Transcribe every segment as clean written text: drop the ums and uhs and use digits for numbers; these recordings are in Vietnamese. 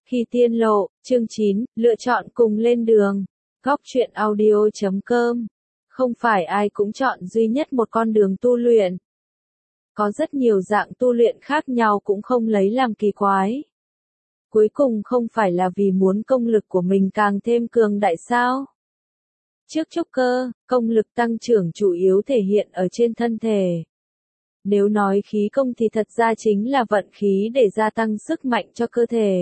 Khi tiên lộ, chương 9, lựa chọn cùng lên đường. Góc truyện audio.com. Không phải ai cũng chọn duy nhất một con đường tu luyện. Có rất nhiều dạng tu luyện khác nhau cũng không lấy làm kỳ quái. Cuối cùng không phải là vì muốn công lực của mình càng thêm cường đại sao? Trước trúc cơ, công lực tăng trưởng chủ yếu thể hiện ở trên thân thể. Nếu nói khí công thì thật ra chính là vận khí để gia tăng sức mạnh cho cơ thể.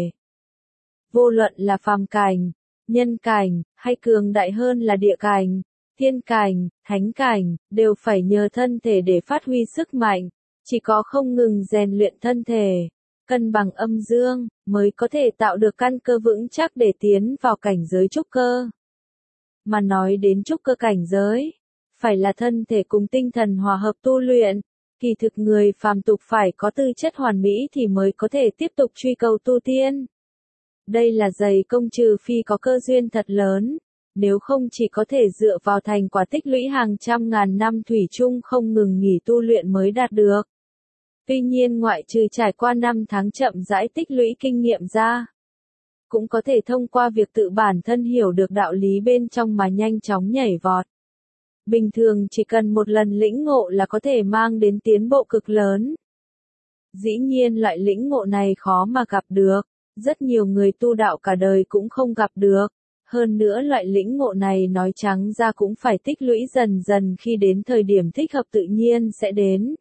Vô luận là phàm cảnh, nhân cảnh, hay cường đại hơn là địa cảnh, thiên cảnh, thánh cảnh, đều phải nhờ thân thể để phát huy sức mạnh. Chỉ có không ngừng rèn luyện thân thể, cân bằng âm dương, mới có thể tạo được căn cơ vững chắc để tiến vào cảnh giới trúc cơ. Mà nói đến trúc cơ cảnh giới, phải là thân thể cùng tinh thần hòa hợp tu luyện. Kỳ thực người phàm tục phải có tư chất hoàn mỹ thì mới có thể tiếp tục truy cầu tu tiên. Đây là dày công trừ phi có cơ duyên thật lớn, nếu không chỉ có thể dựa vào thành quả tích lũy hàng trăm ngàn năm thủy chung không ngừng nghỉ tu luyện mới đạt được. Tuy nhiên ngoại trừ trải qua 5 tháng chậm rãi tích lũy kinh nghiệm ra, cũng có thể thông qua việc tự bản thân hiểu được đạo lý bên trong mà nhanh chóng nhảy vọt. Bình thường chỉ cần một lần lĩnh ngộ là có thể mang đến tiến bộ cực lớn. Dĩ nhiên loại lĩnh ngộ này khó mà gặp được, rất nhiều người tu đạo cả đời cũng không gặp được. Hơn nữa loại lĩnh ngộ này nói trắng ra cũng phải tích lũy dần dần, khi đến thời điểm thích hợp tự nhiên sẽ đến.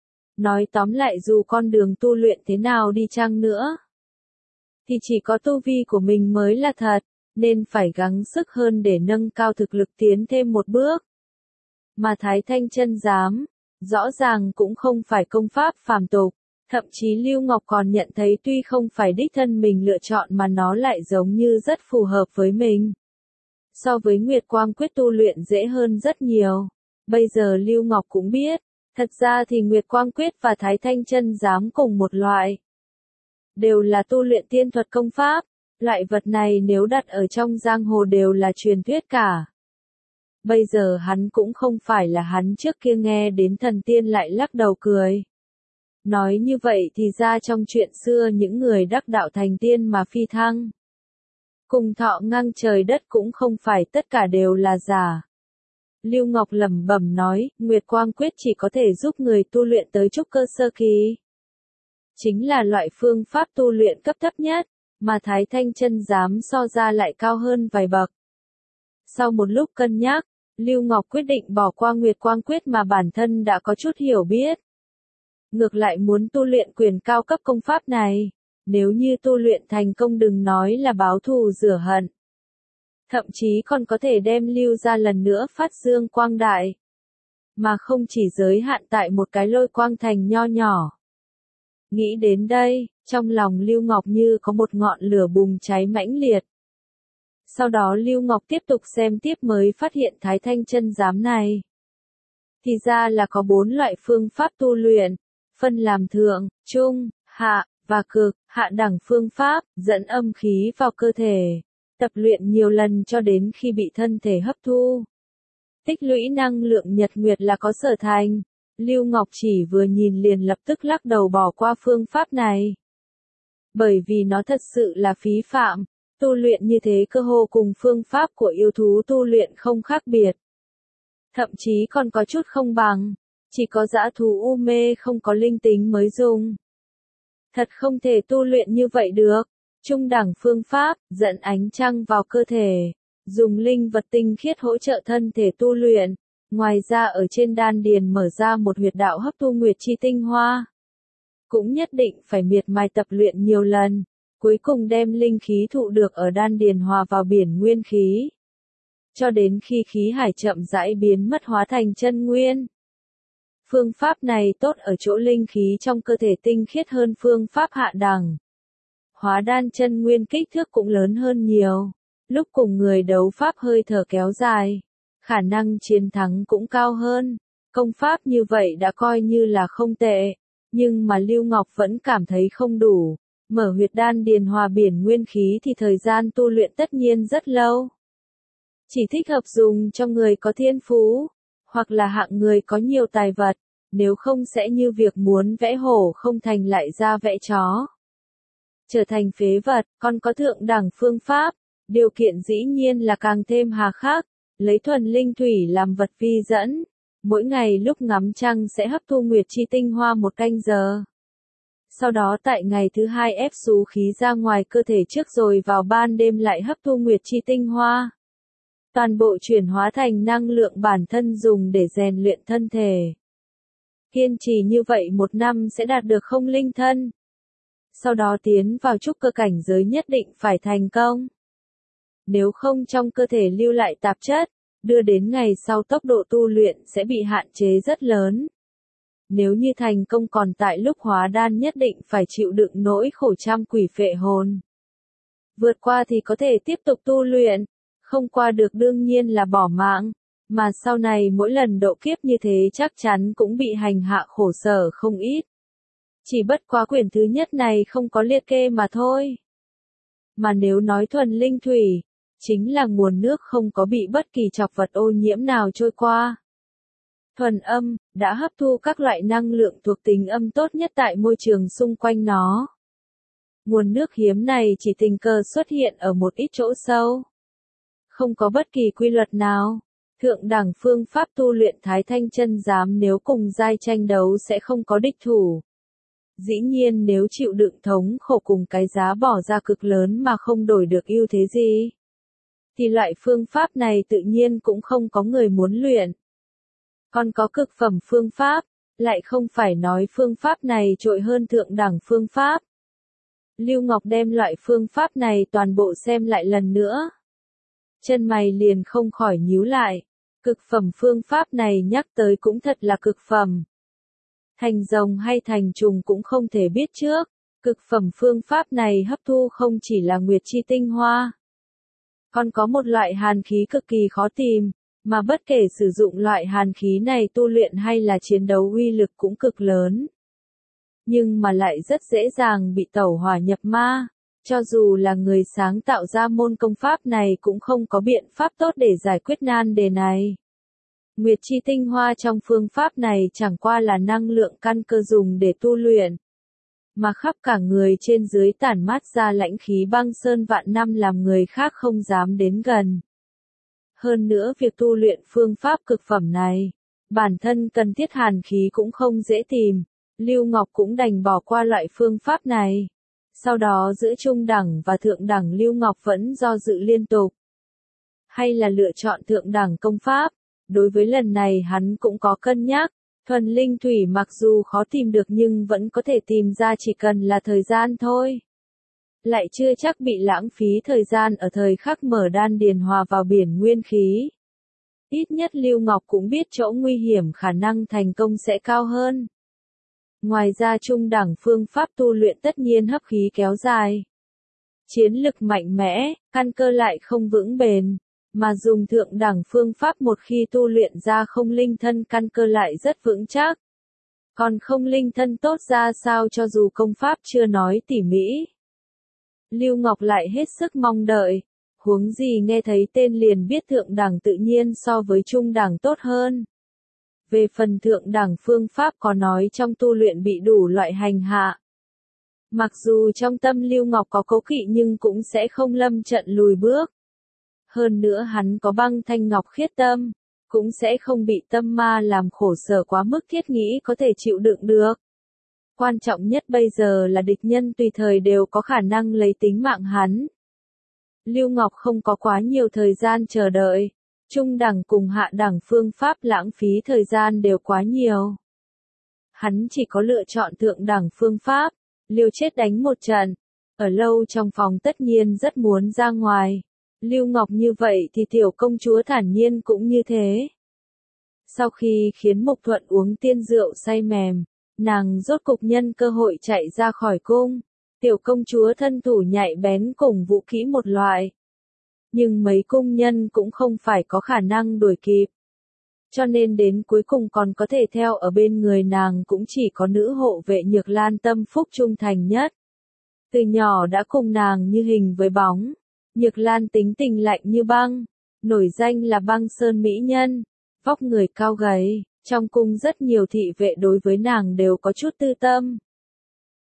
Nói tóm lại dù con đường tu luyện thế nào đi chăng nữa, thì chỉ có tu vi của mình mới là thật, nên phải gắng sức hơn để nâng cao thực lực tiến thêm một bước. Mà Thái Thanh Chân Giám, rõ ràng cũng không phải công pháp phàm tục, thậm chí Lưu Ngọc còn nhận thấy tuy không phải đích thân mình lựa chọn mà nó lại giống như rất phù hợp với mình. So với Nguyệt Quang Quyết tu luyện dễ hơn rất nhiều. Bây giờ Lưu Ngọc cũng biết, thật ra thì Nguyệt Quang Quyết và Thái Thanh Chân Giám cùng một loại. Đều là tu luyện tiên thuật công pháp, loại vật này nếu đặt ở trong giang hồ đều là truyền thuyết cả. Bây giờ hắn cũng không phải là hắn trước kia nghe đến thần tiên lại lắc đầu cười. Nói như vậy thì ra trong chuyện xưa những người đắc đạo thành tiên mà phi thăng, cùng thọ ngang trời đất cũng không phải tất cả đều là giả. Lưu Ngọc lẩm bẩm nói, Nguyệt Quang Quyết chỉ có thể giúp người tu luyện tới trúc cơ sơ kỳ. Chính là loại phương pháp tu luyện cấp thấp nhất, mà Thái Thanh Chân Giám so ra lại cao hơn vài bậc. Sau một lúc cân nhắc, Lưu Ngọc quyết định bỏ qua Nguyệt Quang Quyết mà bản thân đã có chút hiểu biết. Ngược lại muốn tu luyện quyền cao cấp công pháp này, nếu như tu luyện thành công đừng nói là báo thù rửa hận. Thậm chí còn có thể đem Lưu ra lần nữa phát dương quang đại. Mà không chỉ giới hạn tại một cái Lôi Quang Thành nho nhỏ. Nghĩ đến đây, trong lòng Lưu Ngọc như có một ngọn lửa bùng cháy mãnh liệt. Sau đó Lưu Ngọc tiếp tục xem tiếp mới phát hiện Thái Thanh Chân Giám này. Thì ra là có 4 loại phương pháp tu luyện, phân làm thượng, trung, hạ, và cực. Hạ đẳng phương pháp, dẫn âm khí vào cơ thể, tập luyện nhiều lần cho đến khi bị thân thể hấp thu. Tích lũy năng lượng nhật nguyệt là có sở thành. Lưu Ngọc chỉ vừa nhìn liền lập tức lắc đầu bỏ qua phương pháp này. Bởi vì nó thật sự là phí phạm, tu luyện như thế cơ hồ cùng phương pháp của yêu thú tu luyện không khác biệt. Thậm chí còn có chút không bằng, chỉ có dã thú u mê không có linh tính mới dùng. Thật không thể tu luyện như vậy được. Trung đẳng phương pháp, dẫn ánh trăng vào cơ thể, dùng linh vật tinh khiết hỗ trợ thân thể tu luyện. Ngoài ra ở trên đan điền mở ra một huyệt đạo hấp thu nguyệt chi tinh hoa. Cũng nhất định phải miệt mài tập luyện nhiều lần, cuối cùng đem linh khí thụ được ở đan điền hòa vào biển nguyên khí. Cho đến khi khí hải chậm rãi biến mất hóa thành chân nguyên. Phương pháp này tốt ở chỗ linh khí trong cơ thể tinh khiết hơn phương pháp hạ đẳng. Hóa đan chân nguyên kích thước cũng lớn hơn nhiều, lúc cùng người đấu pháp hơi thở kéo dài. Khả năng chiến thắng cũng cao hơn. Công pháp như vậy đã coi như là không tệ, nhưng mà Lưu Ngọc vẫn cảm thấy không đủ. Mở huyệt đan điền hòa biển nguyên khí thì thời gian tu luyện tất nhiên rất lâu. Chỉ thích hợp dùng cho người có thiên phú, hoặc là hạng người có nhiều tài vật, nếu không sẽ như việc muốn vẽ hổ không thành lại ra vẽ chó. trở thành phế vật, còn có thượng đẳng phương pháp. Điều kiện dĩ nhiên là càng thêm hà khắc, lấy thuần linh thủy làm vật vi dẫn. Mỗi ngày lúc ngắm trăng sẽ hấp thu nguyệt chi tinh hoa 1 canh giờ. Sau đó tại ngày thứ 2 ép xú khí ra ngoài cơ thể trước rồi vào ban đêm lại hấp thu nguyệt chi tinh hoa. Toàn bộ chuyển hóa thành năng lượng bản thân dùng để rèn luyện thân thể. Kiên trì như vậy 1 năm sẽ đạt được không linh thân. Sau đó tiến vào trúc cơ cảnh giới nhất định phải thành công. Nếu không trong cơ thể lưu lại tạp chất, đưa đến ngày sau tốc độ tu luyện sẽ bị hạn chế rất lớn. Nếu như thành công còn tại lúc hóa đan nhất định phải chịu đựng nỗi khổ trăm quỷ phệ hồn. Vượt qua thì có thể tiếp tục tu luyện, không qua được đương nhiên là bỏ mạng, mà sau này mỗi lần độ kiếp như thế chắc chắn cũng bị hành hạ khổ sở không ít. Chỉ bất quá quyển thứ nhất này không có liệt kê mà thôi. Mà nếu nói thuần linh thủy, chính là nguồn nước không có bị bất kỳ trọc vật ô nhiễm nào trôi qua. Thuần âm, đã hấp thu các loại năng lượng thuộc tính âm tốt nhất tại môi trường xung quanh nó. Nguồn nước hiếm này chỉ tình cờ xuất hiện ở một ít chỗ sâu. Không có bất kỳ quy luật nào. Thượng đẳng phương pháp tu luyện Thái Thanh Chân Giám nếu cùng giai tranh đấu sẽ không có địch thủ. Dĩ nhiên nếu chịu đựng thống khổ cùng cái giá bỏ ra cực lớn mà không đổi được ưu thế gì, thì loại phương pháp này tự nhiên cũng không có người muốn luyện. Còn có cực phẩm phương pháp, lại không phải nói phương pháp này trội hơn thượng đẳng phương pháp. Lưu Ngọc đem loại phương pháp này toàn bộ xem lại lần nữa. Chân mày liền không khỏi nhíu lại. Cực phẩm phương pháp này nhắc tới cũng thật là cực phẩm. Thành rồng hay thành trùng cũng không thể biết trước. Cực phẩm phương pháp này hấp thu không chỉ là nguyệt chi tinh hoa. Còn có một loại hàn khí cực kỳ khó tìm, mà bất kể sử dụng loại hàn khí này tu luyện hay là chiến đấu uy lực cũng cực lớn. Nhưng mà lại rất dễ dàng bị tẩu hỏa nhập ma. Cho dù là người sáng tạo ra môn công pháp này cũng không có biện pháp tốt để giải quyết nan đề này. Nguyệt chi tinh hoa trong phương pháp này chẳng qua là năng lượng căn cơ dùng để tu luyện. Mà khắp cả người trên dưới tản mát ra lãnh khí băng sơn vạn năm làm người khác không dám đến gần. Hơn nữa việc tu luyện phương pháp cực phẩm này, bản thân cần thiết hàn khí cũng không dễ tìm. Lưu Ngọc cũng đành bỏ qua loại phương pháp này. Sau đó giữa trung đẳng và thượng đẳng Lưu Ngọc vẫn do dự liên tục. Hay là lựa chọn thượng đẳng công pháp, đối với lần này hắn cũng có cân nhắc. Thuần linh thủy mặc dù khó tìm được nhưng vẫn có thể tìm ra chỉ cần là thời gian thôi. Lại chưa chắc bị lãng phí thời gian ở thời khắc mở đan điền hòa vào biển nguyên khí. Ít nhất Lưu Ngọc cũng biết chỗ nguy hiểm khả năng thành công sẽ cao hơn. Ngoài ra trung đẳng phương pháp tu luyện tất nhiên hấp khí kéo dài. Chiến lực mạnh mẽ, căn cơ lại không vững bền. Mà dùng thượng đẳng phương pháp một khi tu luyện ra không linh thân căn cơ lại rất vững chắc. Còn không linh thân tốt ra sao cho dù công pháp chưa nói tỉ mỉ. Lưu Ngọc lại hết sức mong đợi. Huống gì nghe thấy tên liền biết thượng đẳng tự nhiên so với trung đẳng tốt hơn. Về phần thượng đẳng phương pháp có nói trong tu luyện bị đủ loại hành hạ. Mặc dù trong tâm Lưu Ngọc có cố kỵ nhưng cũng sẽ không lâm trận lùi bước. Hơn nữa hắn có băng thanh ngọc khiết tâm, cũng sẽ không bị tâm ma làm khổ sở quá mức thiết nghĩ có thể chịu đựng được. Quan trọng nhất bây giờ là địch nhân tùy thời đều có khả năng lấy tính mạng hắn. Lưu Ngọc không có quá nhiều thời gian chờ đợi. Trung đẳng cùng hạ đẳng phương pháp lãng phí thời gian đều quá nhiều. Hắn chỉ có lựa chọn thượng đẳng phương pháp, liều chết đánh một trận. Ở lâu trong phòng tất nhiên rất muốn ra ngoài. Lưu Ngọc như vậy thì tiểu công chúa thản nhiên cũng như thế. Sau khi khiến Mộc Thuận uống tiên rượu say mềm, nàng rốt cục nhân cơ hội chạy ra khỏi cung. Tiểu công chúa thân thủ nhạy bén cùng vũ khí một loại. Nhưng mấy cung nhân cũng không phải có khả năng đuổi kịp. Cho nên đến cuối cùng còn có thể theo ở bên người nàng cũng chỉ có nữ hộ vệ Nhược Lan tâm phúc trung thành nhất. Từ nhỏ đã cùng nàng như hình với bóng. Nhược Lan tính tình lạnh như băng, nổi danh là băng sơn mỹ nhân, vóc người cao gầy, trong cung rất nhiều thị vệ đối với nàng đều có chút tư tâm.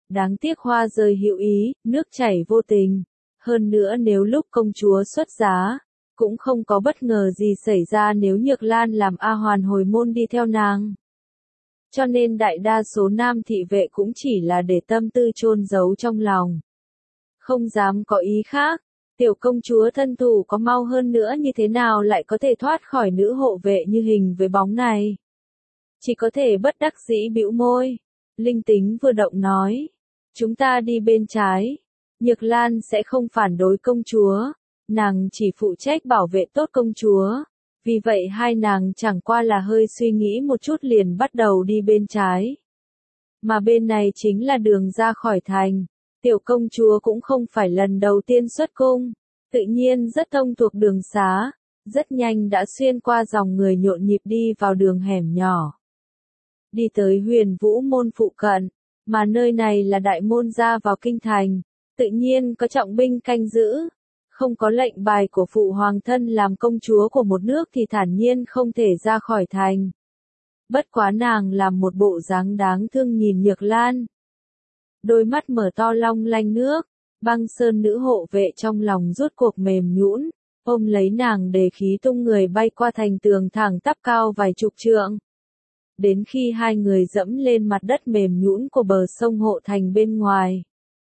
Đáng tiếc hoa rơi hữu ý, nước chảy vô tình. Hơn nữa nếu lúc công chúa xuất giá, cũng không có bất ngờ gì xảy ra nếu Nhược Lan làm A Hoàn hồi môn đi theo nàng. Cho nên đại đa số nam thị vệ cũng chỉ là để tâm tư chôn giấu trong lòng. Không dám có ý khác, tiểu công chúa thân thủ có mau hơn nữa như thế nào lại có thể thoát khỏi nữ hộ vệ như hình với bóng này. Chỉ có thể bất đắc dĩ bĩu môi. Linh tính vừa động nói. Chúng ta đi bên trái. Nhược Lan sẽ không phản đối công chúa. Nàng chỉ phụ trách bảo vệ tốt công chúa. Vì vậy hai nàng chẳng qua là hơi suy nghĩ một chút liền bắt đầu đi bên trái. Mà bên này chính là đường ra khỏi thành. Tiểu công chúa cũng không phải lần đầu tiên xuất cung. Tự nhiên rất thông thuộc đường xá. Rất nhanh đã xuyên qua dòng người nhộn nhịp đi vào đường hẻm nhỏ. Đi tới Huyền Vũ môn phụ cận, mà nơi này là đại môn ra vào kinh thành, tự nhiên có trọng binh canh giữ, không có lệnh bài của phụ hoàng thân làm công chúa của một nước thì thản nhiên không thể ra khỏi thành. Bất quá nàng làm một bộ dáng đáng thương nhìn Nhược Lan. Đôi mắt mở to long lanh nước, Băng Sơn nữ hộ vệ trong lòng rút cuộc mềm nhũn, ôm lấy nàng để khí tung người bay qua thành tường thẳng tắp cao vài chục trượng. Đến khi hai người dẫm lên mặt đất mềm nhũn của bờ sông hộ thành bên ngoài.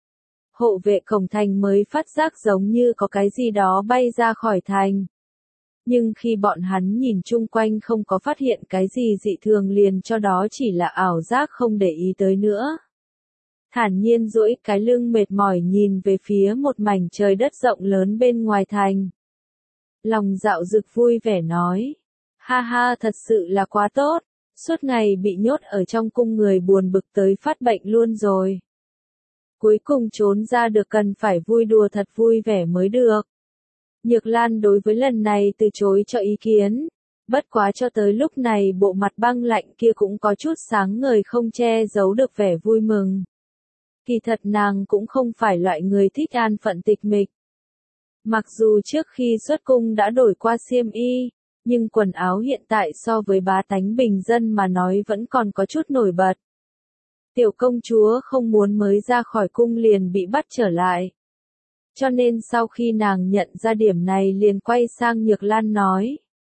Hộ vệ cổng thành mới phát giác giống như có cái gì đó bay ra khỏi thành. Nhưng khi bọn hắn nhìn chung quanh không có phát hiện cái gì dị thường liền cho đó chỉ là ảo giác không để ý tới nữa. Thản nhiên duỗi cái lưng mệt mỏi nhìn về phía một mảnh trời đất rộng lớn bên ngoài thành. Lòng dạo dực vui vẻ nói. Ha ha thật sự là quá tốt. Suốt ngày bị nhốt ở trong cung người buồn bực tới phát bệnh luôn rồi. Cuối cùng trốn ra được cần phải vui đùa thật vui vẻ mới được. Nhược Lan đối với lần này từ chối cho ý kiến. Bất quá cho tới lúc này bộ mặt băng lạnh kia cũng có chút sáng ngời không che giấu được vẻ vui mừng. Kỳ thật nàng cũng không phải loại người thích an phận tịch mịch. Mặc dù trước khi xuất cung đã đổi qua xiêm y, nhưng quần áo hiện tại so với bá tánh bình dân mà nói vẫn còn có chút nổi bật. Tiểu công chúa không muốn mới ra khỏi cung liền bị bắt trở lại. Cho nên sau khi nàng nhận ra điểm này liền quay sang Nhược Lan nói.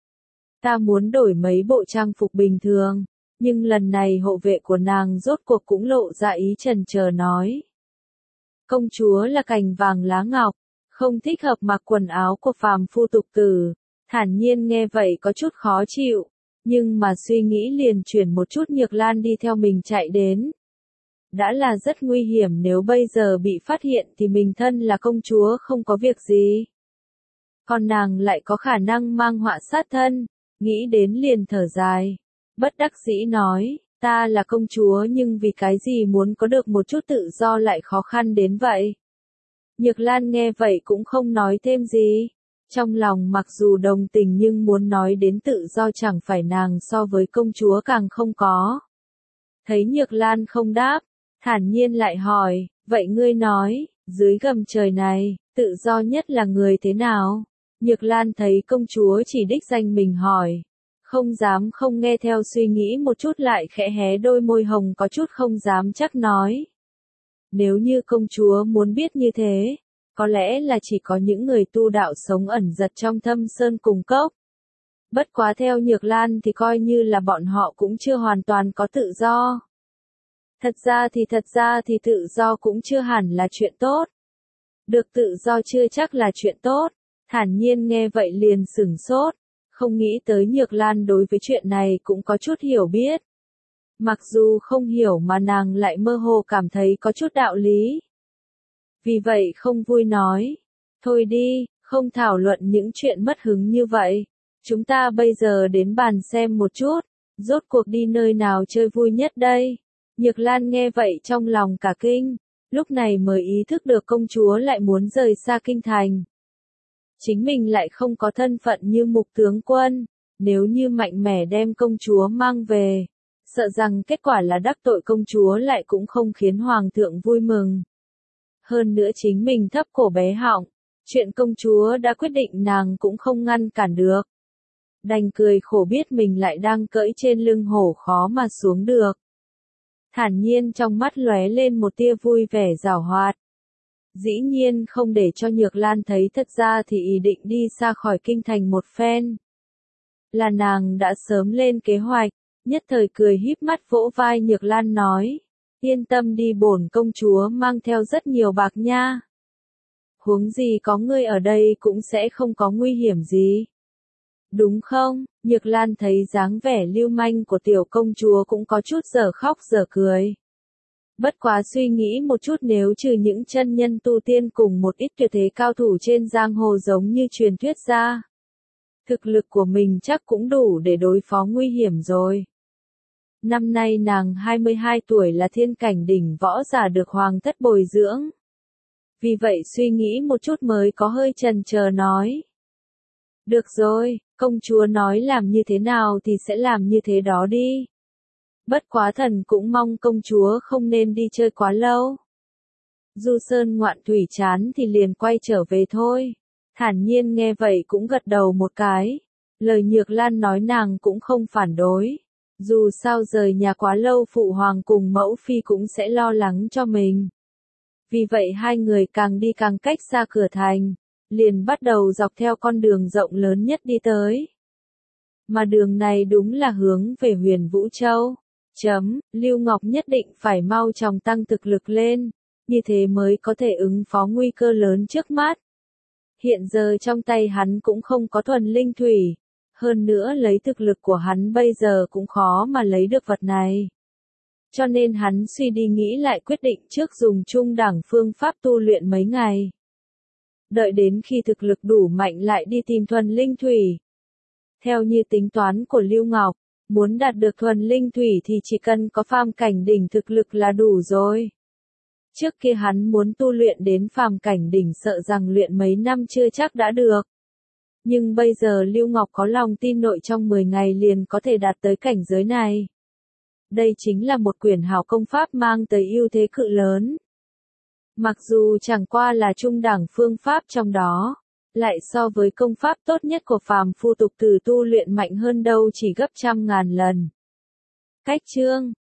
Ta muốn đổi mấy bộ trang phục bình thường, nhưng lần này hộ vệ của nàng rốt cuộc cũng lộ ra ý chần chờ nói. Công chúa là cành vàng lá ngọc, không thích hợp mặc quần áo của phàm phu tục tử. Thản nhiên nghe vậy có chút khó chịu, nhưng mà suy nghĩ liền chuyển một chút. Nhược Lan đi theo mình chạy đến. Đã là rất nguy hiểm nếu bây giờ bị phát hiện thì mình thân là công chúa không có việc gì. Còn nàng lại có khả năng mang họa sát thân, nghĩ đến liền thở dài. Bất đắc dĩ nói, ta là công chúa nhưng vì cái gì muốn có được một chút tự do lại khó khăn đến vậy. Nhược Lan nghe vậy cũng không nói thêm gì. Trong lòng mặc dù đồng tình nhưng muốn nói đến tự do chẳng phải nàng so với công chúa càng không có. Thấy Nhược Lan không đáp, thản nhiên lại hỏi, vậy ngươi nói, dưới gầm trời này, tự do nhất là người thế nào? Nhược Lan thấy công chúa chỉ đích danh mình hỏi. Không dám không nghe theo suy nghĩ một chút lại khẽ hé đôi môi hồng có chút không dám chắc nói. Nếu như công chúa muốn biết như thế, có lẽ là chỉ có những người tu đạo sống ẩn giật trong thâm sơn cùng cốc. Bất quá theo Nhược Lan thì coi như là bọn họ cũng chưa hoàn toàn có tự do. Thật ra thì tự do cũng chưa hẳn là chuyện tốt. Được tự do chưa chắc là chuyện tốt. Thản nhiên nghe vậy liền sửng sốt. Không nghĩ tới Nhược Lan đối với chuyện này cũng có chút hiểu biết. Mặc dù không hiểu mà nàng lại mơ hồ cảm thấy có chút đạo lý. Vì vậy không vui nói. Thôi đi, không thảo luận những chuyện mất hứng như vậy. Chúng ta bây giờ đến bàn xem một chút. Rốt cuộc đi nơi nào chơi vui nhất đây? Nhược Lan nghe vậy trong lòng cả kinh. Lúc này mới ý thức được công chúa lại muốn rời xa kinh thành. Chính mình lại không có thân phận như mục tướng quân. Nếu như mạnh mẽ đem công chúa mang về, sợ rằng kết quả là đắc tội công chúa lại cũng không khiến hoàng thượng vui mừng. Hơn nữa chính mình thấp cổ bé họng, chuyện công chúa đã quyết định nàng cũng không ngăn cản được. Đành cười khổ biết mình lại đang cưỡi trên lưng hổ khó mà xuống được. Thản nhiên trong mắt lóe lên một tia vui vẻ giảo hoạt. Dĩ nhiên không để cho Nhược Lan thấy thật ra thì ý định đi xa khỏi kinh thành một phen. Là nàng đã sớm lên kế hoạch, nhất thời cười híp mắt vỗ vai Nhược Lan nói. Yên tâm đi, bổn công chúa mang theo rất nhiều bạc nha. Huống gì có ngươi ở đây cũng sẽ không có nguy hiểm gì. Đúng không? Nhược Lan thấy dáng vẻ lưu manh của tiểu công chúa cũng có chút dở khóc dở cười. Bất quá suy nghĩ một chút, nếu trừ những chân nhân tu tiên cùng một ít tuyệt thế cao thủ trên giang hồ giống như truyền thuyết ra, thực lực của mình chắc cũng đủ để đối phó nguy hiểm rồi. Năm nay nàng 22 tuổi, là thiên cảnh đỉnh võ giả được hoàng thất bồi dưỡng. Vì vậy suy nghĩ một chút mới có hơi chần chờ nói. Được rồi, công chúa nói làm như thế nào thì sẽ làm như thế đó đi. Bất quá thần cũng mong công chúa không nên đi chơi quá lâu. Du sơn ngoạn thủy chán thì liền quay trở về thôi. Thản nhiên nghe vậy cũng gật đầu một cái. Lời Nhược Lan nói nàng cũng không phản đối. Dù sao rời nhà quá lâu, phụ hoàng cùng mẫu phi cũng sẽ lo lắng cho mình. Vì vậy hai người càng đi càng cách xa cửa thành, liền bắt đầu dọc theo con đường rộng lớn nhất đi tới. Mà đường này đúng là hướng về Huyền Vũ Châu. Lưu Ngọc nhất định phải mau chóng tăng thực lực lên, như thế mới có thể ứng phó nguy cơ lớn trước mắt. Hiện giờ trong tay hắn cũng không có thuần linh thủy, hơn nữa lấy thực lực của hắn bây giờ cũng khó mà lấy được vật này. Cho nên hắn suy đi nghĩ lại, quyết định trước dùng trung đẳng phương pháp tu luyện mấy ngày. Đợi đến khi thực lực đủ mạnh lại đi tìm thuần linh thủy. Theo như tính toán của Lưu Ngọc, muốn đạt được thuần linh thủy thì chỉ cần có phàm cảnh đỉnh thực lực là đủ rồi. Trước kia hắn muốn tu luyện đến phàm cảnh đỉnh sợ rằng luyện mấy năm chưa chắc đã được. Nhưng bây giờ Lưu Ngọc có lòng tin nội trong 10 ngày liền có thể đạt tới cảnh giới này. Đây chính là một quyển hảo công pháp mang tới ưu thế cự lớn. Mặc dù chẳng qua là trung đẳng phương pháp trong đó, lại so với công pháp tốt nhất của phàm phu tục tử tu luyện mạnh hơn đâu chỉ gấp trăm ngàn lần. Cách chương